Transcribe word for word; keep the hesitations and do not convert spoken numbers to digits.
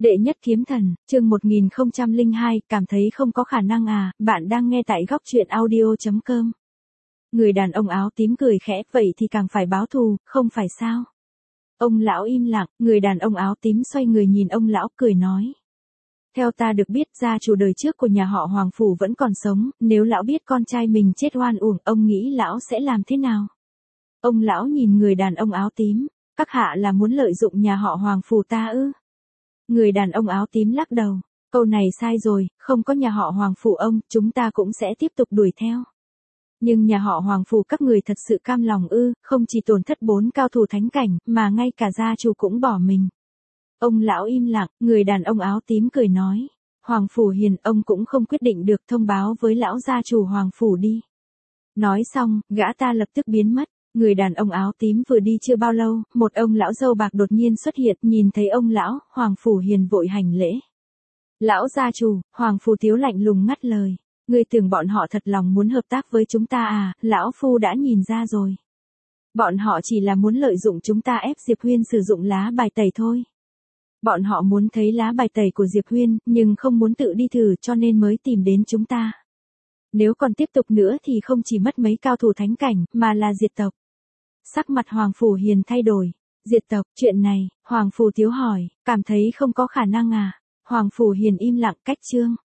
Đệ nhất kiếm thần, chương một nghìn không trăm lẻ hai, cảm thấy không có khả năng à, bạn đang nghe tại góc truyện audio chấm com. Người đàn ông áo tím cười khẽ, vậy thì càng phải báo thù, không phải sao? Ông lão im lặng, người đàn ông áo tím xoay người nhìn ông lão cười nói. Theo ta được biết, gia chủ đời trước của nhà họ Hoàng Phủ vẫn còn sống, nếu lão biết con trai mình chết oan uổng, ông nghĩ lão sẽ làm thế nào? Ông lão nhìn người đàn ông áo tím, các hạ là muốn lợi dụng nhà họ Hoàng Phủ ta ư? Người đàn ông áo tím lắc đầu, câu này sai rồi, không có nhà họ Hoàng Phủ ông, chúng ta cũng sẽ tiếp tục đuổi theo. Nhưng nhà họ Hoàng Phủ các người thật sự cam lòng ư, không chỉ tổn thất bốn cao thủ thánh cảnh, mà ngay cả gia chủ cũng bỏ mình. Ông lão im lặng, người đàn ông áo tím cười nói, Hoàng Phủ Hiền, ông cũng không quyết định được, thông báo với lão gia chủ Hoàng Phủ đi. Nói xong, gã ta lập tức biến mất. Người đàn ông áo tím vừa đi chưa bao lâu, một ông lão râu bạc đột nhiên xuất hiện, nhìn thấy ông lão, Hoàng Phủ Hiền vội hành lễ. Lão gia chủ, Hoàng Phủ Thiếu lạnh lùng ngắt lời, ngươi tưởng bọn họ thật lòng muốn hợp tác với chúng ta à, lão phu đã nhìn ra rồi. Bọn họ chỉ là muốn lợi dụng chúng ta ép Diệp Huyên sử dụng lá bài tẩy thôi. Bọn họ muốn thấy lá bài tẩy của Diệp Huyên, nhưng không muốn tự đi thử cho nên mới tìm đến chúng ta. Nếu còn tiếp tục nữa thì không chỉ mất mấy cao thủ thánh cảnh, mà là diệt tộc. Sắc mặt Hoàng Phủ Hiền thay đổi. Diệt tộc, chuyện này, Hoàng Phủ Thiếu hỏi, cảm thấy không có khả năng à? Hoàng Phủ Hiền im lặng, cách chương.